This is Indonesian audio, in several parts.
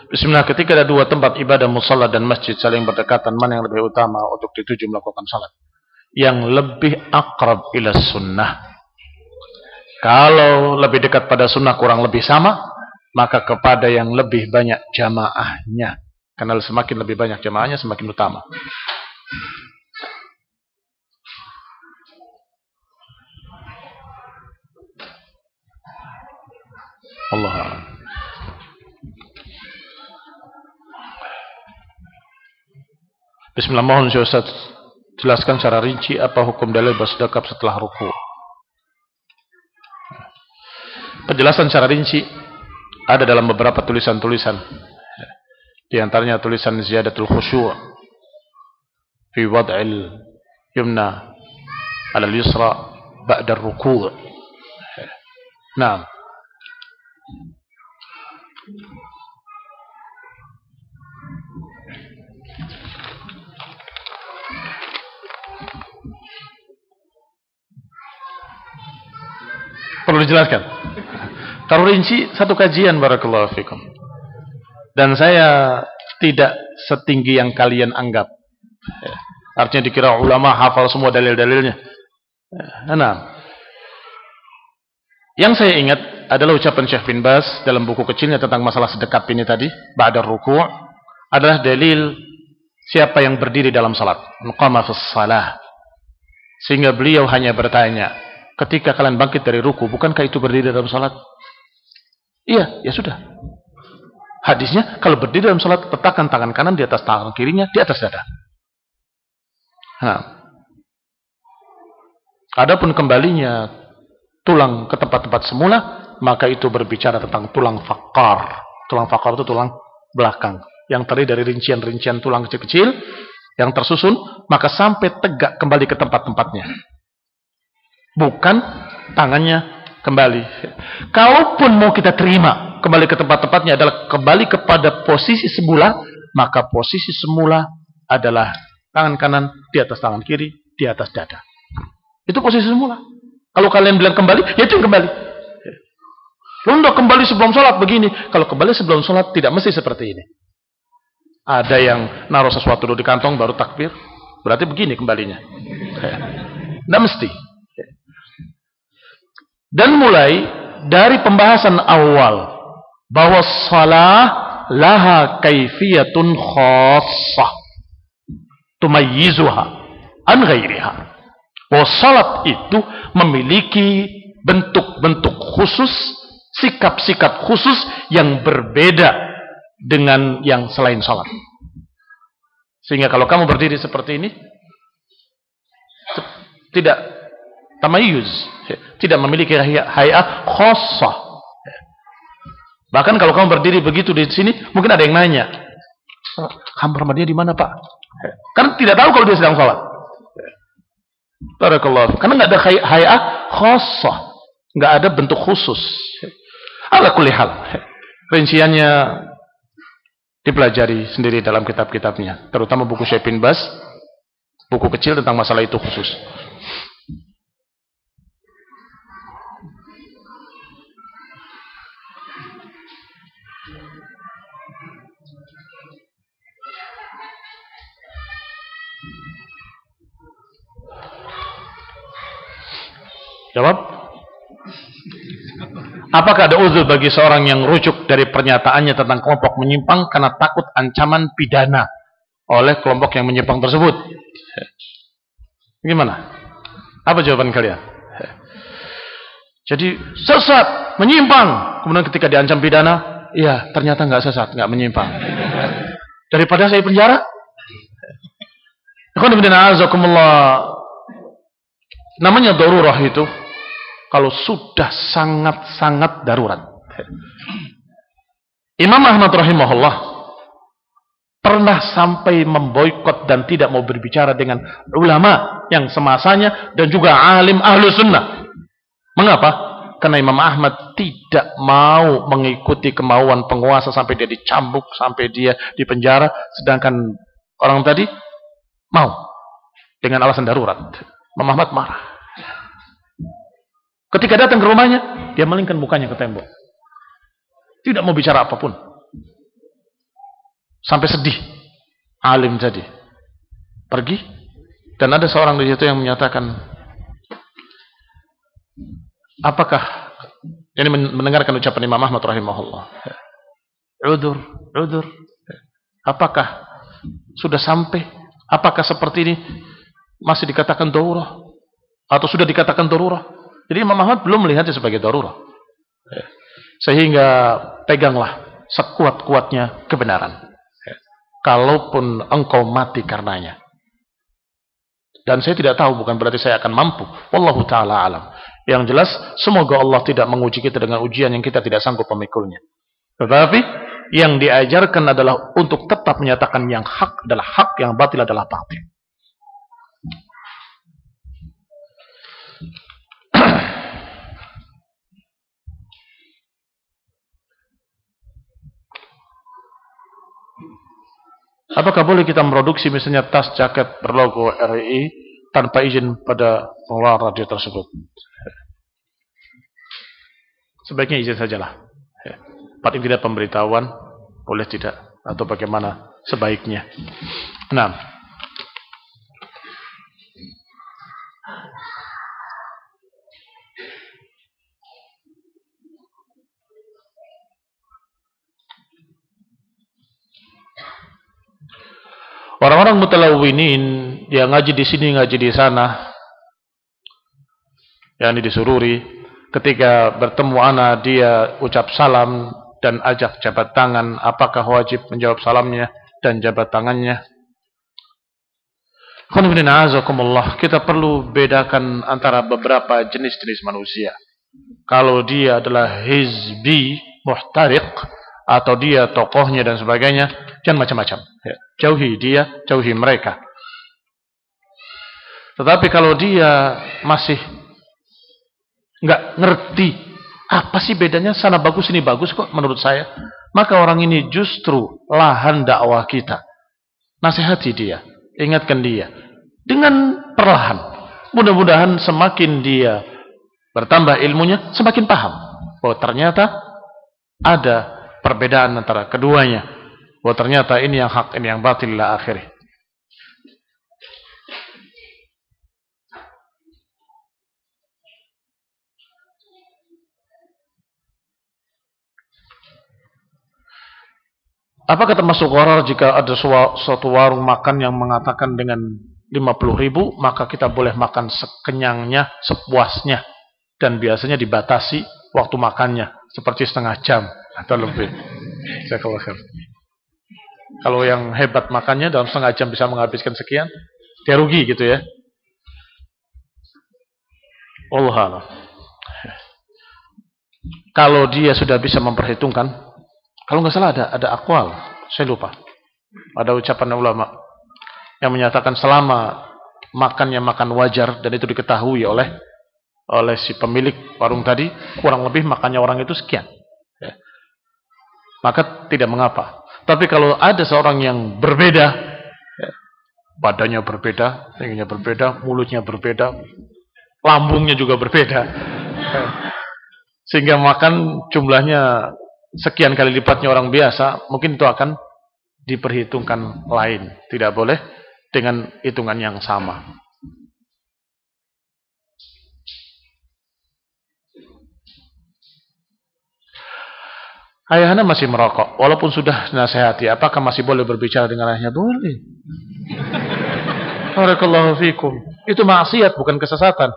Bismillah, ketika ada dua tempat ibadah, musalla dan masjid saling berdekatan, mana yang lebih utama untuk dituju melakukan salat? Yang lebih akrab ila sunnah. Kalau lebih dekat pada sunnah kurang lebih sama, maka kepada yang lebih banyak jamaahnya. Karena semakin lebih banyak jamaahnya semakin utama. Allah. Bismillah, mohon Ustaz jelaskan secara rinci apa hukum dalil bersedekap setelah ruku. Penjelasan secara rinci ada dalam beberapa tulisan-tulisan. Di antaranya tulisan Ziyadatul Khusyu' fi wad'il yumna 'ala al-yusra ba'da ar-ruku'. Naam. Perlu dijelaskan. Kalau rinci satu kajian, barakallahu fikum. Dan saya tidak setinggi yang kalian anggap. Artinya dikira ulama hafal semua dalil-dalilnya. Nah, yang saya ingat adalah ucapan Syekh bin Baz dalam buku kecilnya tentang masalah sedekap ini tadi, ba'da ruku', adalah dalil siapa yang berdiri dalam salat, qama fis shalah. Sehingga beliau hanya bertanya, ketika kalian bangkit dari ruku, bukankah itu berdiri dalam salat? Iya, ya sudah. Hadisnya, kalau berdiri dalam salat, letakkan tangan kanan di atas tangan kirinya, di atas dada. Nah, adapun kembalinya tulang ke tempat-tempat semula, maka itu berbicara tentang tulang fakar. Tulang fakar itu tulang belakang, yang terdiri dari rincian-rincian tulang kecil-kecil, yang tersusun, maka sampai tegak kembali ke tempat-tempatnya. Bukan tangannya kembali. Kalaupun mau kita terima kembali ke tempat-tempatnya adalah kembali kepada posisi semula, maka posisi semula adalah tangan kanan di atas tangan kiri, di atas dada. Itu posisi semula. Kalau kalian bilang kembali, ya itu yang kembali. Lu udah kembali sebelum sholat begini. Kalau kembali sebelum sholat tidak mesti seperti ini. Ada yang naruh sesuatu dulu di kantong baru takbir, berarti begini kembalinya. Tidak mesti. Dan mulai dari pembahasan awal bahwa shalah laha kaifiyatun khassah tumayyizuha an ghairiha. Bahwa salat itu memiliki bentuk-bentuk khusus, sikap-sikap khusus yang berbeda dengan yang selain salat. Sehingga kalau kamu berdiri seperti ini tidak tamayyuz, tidak memiliki hay'ah khassah. Bahkan kalau kamu berdiri begitu di sini, mungkin ada yang nanya, kamar mandinya di mana, Pak? Karena tidak tahu kalau dia sedang salat. Barakallahu. Karena nggak ada hay'ah khassah, nggak ada bentuk khusus. Ala kulli hal, rinciannya dipelajari sendiri dalam kitab-kitabnya, terutama buku Syekh bin Baz, buku kecil tentang masalah itu khusus. Jawab. Apakah ada uzur bagi seorang yang rujuk dari pernyataannya tentang kelompok menyimpang karena takut ancaman pidana oleh kelompok yang menyimpang tersebut? Gimana? Apa jawaban kalian? Jadi sesat, menyimpang, kemudian ketika diancam pidana, iya ternyata nggak sesat, nggak menyimpang. Daripada saya penjara. Namanya darurah itu kalau sudah sangat-sangat darurat. Imam Ahmad rahimahullah pernah sampai memboikot dan tidak mau berbicara dengan ulama yang semasanya dan juga alim ahlu sunnah. Mengapa? Karena Imam Ahmad tidak mau mengikuti kemauan penguasa sampai dia dicambuk, sampai dia dipenjara, sedangkan orang tadi mau dengan alasan darurat. Imam Ahmad marah. Ketika datang ke rumahnya, dia malingkan mukanya ke tembok. Tidak mau bicara apapun. sampai sedih. Alim tadi pergi, dan ada seorang di situ yang menyatakan, apakah ini mendengarkan ucapan Imam Ahmad rahimahullah, udur, apakah sudah sampai, apakah seperti ini masih dikatakan darurah atau sudah dikatakan darurah? Jadi Imam Ahmad belum melihatnya sebagai darurah, sehingga peganglah sekuat-kuatnya kebenaran, kalaupun engkau mati karenanya. Dan saya tidak tahu, bukan berarti saya akan mampu, wallahu ta'ala alam. Yang jelas, semoga Allah tidak menguji kita dengan ujian yang kita tidak sanggup memikulnya. Tetapi yang diajarkan adalah untuk tetap menyatakan yang hak adalah hak, yang batil adalah batil. Apakah boleh kita memproduksi misalnya tas, jaket berlogo RI tanpa izin pada pengelola radio tersebut? Sebaiknya izin sajalah. Paling tidak pemberitahuan, boleh tidak, atau bagaimana sebaiknya. Nah, orang-orang mutalawwinin yang ngaji di sini, ngaji di sana, yang disururi, ketika bertemu ana dia ucap salam dan ajak jabat tangan, apakah wajib menjawab salamnya dan jabat tangannya? Kita perlu bedakan antara beberapa jenis-jenis manusia. Kalau dia adalah hizbi, muhtariq, atau dia tokohnya dan sebagainya, jangan macam-macam. Jauhi dia, jauhi mereka. Tetapi kalau dia masih nggak ngerti apa sih bedanya, sana bagus ini bagus kok menurut saya, maka orang ini justru lahan dakwah kita. Nasihati dia, ingatkan dia dengan perlahan. Mudah-mudahan semakin dia bertambah ilmunya, semakin paham bahwa ternyata ada perbedaan antara keduanya, bahwa ternyata ini yang hak, ini yang batil ila akhirih. Apakah termasuk gharar jika ada suatu warung makan yang mengatakan dengan 50.000 maka kita boleh makan sekenyangnya, sepuasnya, dan biasanya dibatasi waktu makannya seperti setengah jam atau lebih. Kalau yang hebat makannya dalam setengah jam bisa menghabiskan sekian, dia rugi gitu ya. Allah Allah. Kalau dia sudah bisa memperhitungkan, kalau nggak salah ada aqwal, saya lupa. Ada ucapan ulama yang menyatakan selama makannya makan wajar dan itu diketahui oleh si pemilik warung tadi, kurang lebih makannya orang itu sekian, ya, maka tidak mengapa. Tapi kalau ada seorang yang berbeda, ya, badannya berbeda, tingginya berbeda, mulutnya berbeda, lambungnya juga berbeda, ya, sehingga makan jumlahnya sekian kali lipatnya orang biasa, mungkin itu akan diperhitungkan lain. Tidak boleh dengan hitungan yang sama. Ayahnya masih merokok, walaupun sudah nasihati, apakah masih boleh berbicara dengan ayahnya? Boleh. Barakallahu fikum. Itu maksiat, bukan kesesatan.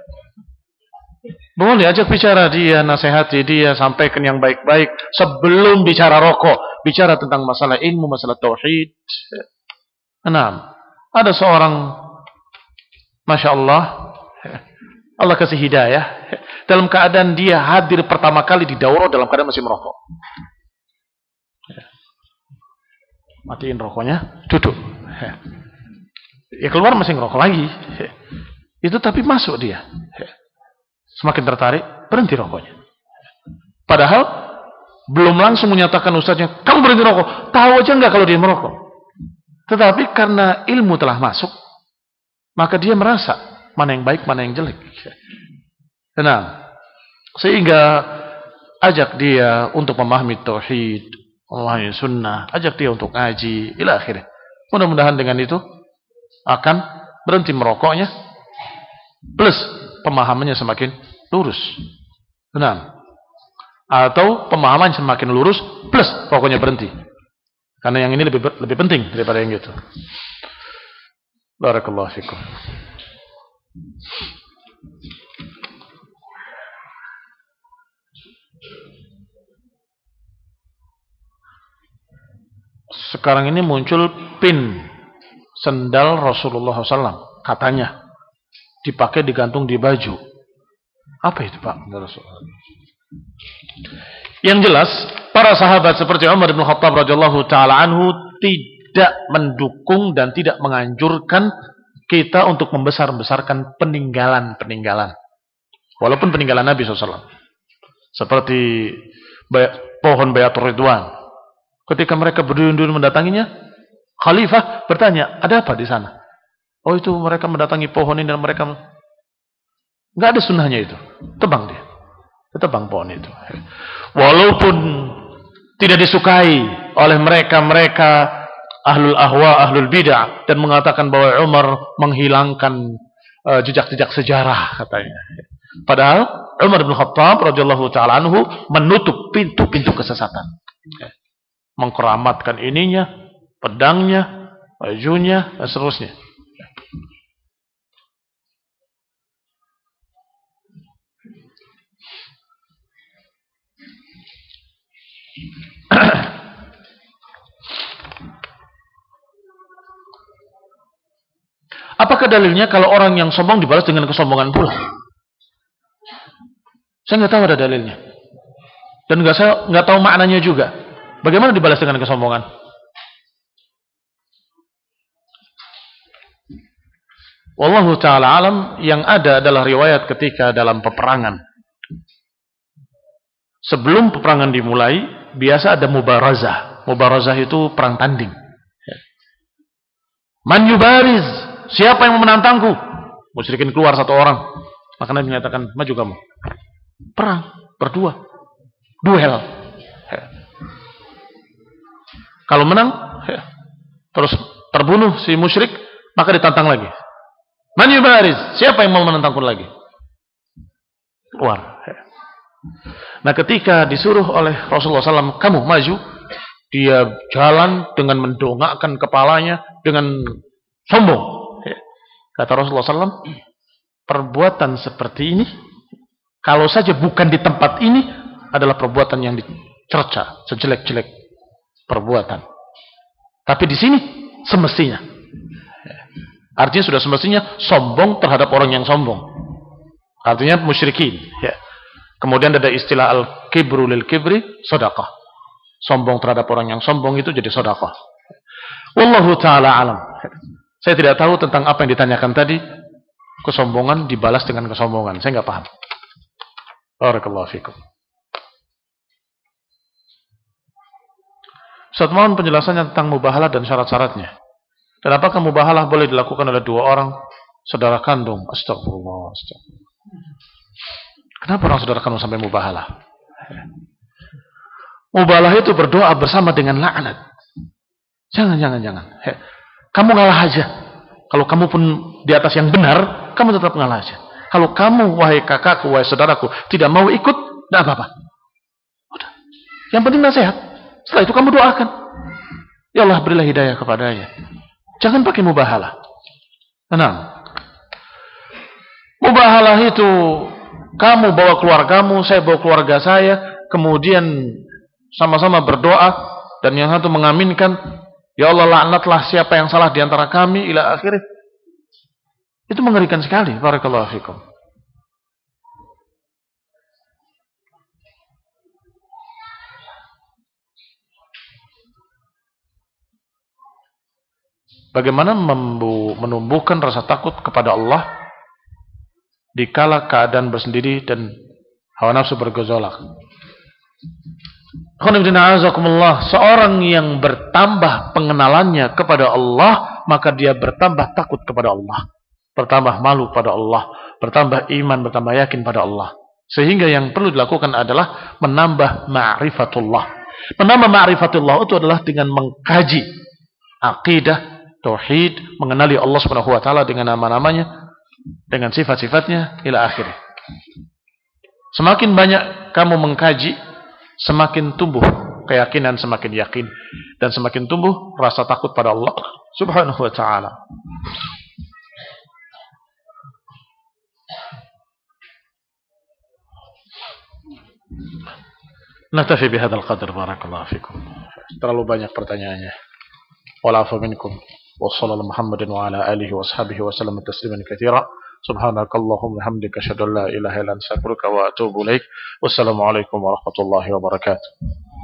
Boleh ajak bicara dia, nasihati dia, sampaikan yang baik-baik sebelum bicara rokok, bicara tentang masalah ilmu, masalah tauhid. Nah, ada seorang, masya Allah, Allah kasih hidayah, dalam keadaan dia hadir pertama kali di daurah dalam keadaan masih merokok. Matiin rokoknya, duduk. Ya keluar masih ngerokok lagi. Itu tapi masuk dia. Semakin tertarik, berhenti rokoknya. Padahal belum langsung menyatakan ustaznya, kamu berhenti rokok. Tahu aja enggak kalau dia merokok. Tetapi karena ilmu telah masuk, maka dia merasa mana yang baik, mana yang jelek. Nah, sehingga ajak dia untuk memahami tauhid, memahami sunnah, ajak dia untuk ngaji, ila akhirnya. Mudah-mudahan dengan itu akan berhenti merokoknya, plus pemahamannya semakin lurus. Benar. Atau pemahaman semakin lurus, plus rokoknya berhenti. Karena yang ini lebih penting daripada yang itu. Barakallahu fikum. Sekarang ini muncul pin sendal Rasulullah SAW, katanya dipakai digantung di baju. Apa itu, Pak? Yang jelas, para sahabat seperti Umar bin Khattab radhiyallahu taala anhu tidak mendukung dan tidak menganjurkan kita untuk membesar-besarkan peninggalan-peninggalan. Walaupun peninggalan Nabi SAW. Seperti pohon Bayatul Ridwan. Ketika mereka berduyun-duyun mendatanginya, khalifah bertanya, ada apa di sana? Oh, itu mereka mendatangi pohon ini dan mereka... Nggak ada sunnahnya itu. Tebang dia. Tebang pohon itu. Walaupun tidak disukai oleh mereka ahlul ahwa, ahlul bid'ah, dan mengatakan bahwa Umar menghilangkan jejak-jejak sejarah, katanya. Padahal Umar bin Khattab radhiyallahu taala anhu menutup pintu-pintu kesesatan. Mengkeramatkan ininya, pedangnya, bajunya, dan seterusnya. Apakah dalilnya kalau orang yang sombong dibalas dengan kesombongan pula? Saya nggak tahu ada dalilnya, dan nggak tahu maknanya juga. Bagaimana dibalas dengan kesombongan? Wallahu ta'ala alam. Yang ada adalah riwayat ketika dalam peperangan. Sebelum peperangan dimulai, biasa ada mubarazah. Mubarazah itu perang tanding. Man yubariz, siapa yang menantangku? Musyrikin keluar satu orang. Maka Nabi menyatakan, maju kamu. Perang, berdua. Duel. Kalau menang, terus terbunuh si musyrik, maka ditantang lagi. Man yubariz, siapa yang mau menantangku lagi? Keluar. Nah, ketika disuruh oleh Rasulullah SAW, kamu maju, dia jalan dengan mendongakkan kepalanya dengan sombong. Kata Rasulullah SAW, perbuatan seperti ini, kalau saja bukan di tempat ini, adalah perbuatan yang dicerca sejelek-jelek perbuatan. Tapi di sini semestinya. Artinya sudah semestinya sombong terhadap orang yang sombong. Artinya musyrikin. Ya. Kemudian ada istilah al-kibru lil kibri sedekah. Sombong terhadap orang yang sombong itu jadi sedekah. Wallahu taala alam. Saya tidak tahu tentang apa yang ditanyakan tadi. Kesombongan dibalas dengan kesombongan. Saya nggak paham. Barakallahu fikum. Ustaz, mohon penjelasannya tentang mubahalah dan syarat-syaratnya. Dan apakah mubahalah boleh dilakukan oleh dua orang saudara kandung? Astagfirullah. Kenapa orang saudara kandung sampai mubahalah? Mubahalah itu berdoa bersama dengan laknat. Jangan. Kamu ngalah aja. Kalau kamu pun di atas yang benar, kamu tetap ngalah aja. Kalau kamu, wahai kakakku, wahai saudaraku, tidak mau ikut, tidak apa-apa. Udah. Yang penting nasihat. Setelah itu kamu doakan. Ya Allah, berilah hidayah kepadanya. Jangan pakai mubahalah. Tenang. Mubahalah itu kamu bawa keluargamu, saya bawa keluarga saya, kemudian sama-sama berdoa dan yang satu mengaminkan, ya Allah laknatlah siapa yang salah di antara kami ila akhirnya. Itu mengerikan sekali. Barakallahu fikum. Bagaimana menumbuhkan rasa takut kepada Allah dikala keadaan bersendiri dan hawa nafsu bergejolak? Seorang yang bertambah pengenalannya kepada Allah, maka dia bertambah takut kepada Allah, bertambah malu pada Allah, bertambah iman, bertambah yakin pada Allah. Sehingga yang perlu dilakukan adalah menambah ma'rifatullah, Menambah ma'rifatullah itu adalah dengan mengkaji akidah, tauhid, mengenali Allah Subhanahu wa taala dengan nama-namanya, dengan sifat-sifatnya ila akhirih. Semakin banyak kamu mengkaji, semakin tumbuh keyakinan, semakin yakin, dan semakin tumbuh rasa takut pada Allah Subhanahu wa taala. Naktafi bihadzal qadar, barakallahu fikum. Terlalu banyak pertanyaannya. Wala afu minkum. Wa sallallahu Muhammadin wa ala alihi wa ashabihi wa sallam tasliman katsira. Subhanakallahumma hamdika asyhadu an la ilaha illa anta astaghfiruka wa atubu ilaik. Wassalamu alaikum warahmatullahi wabarakatuh.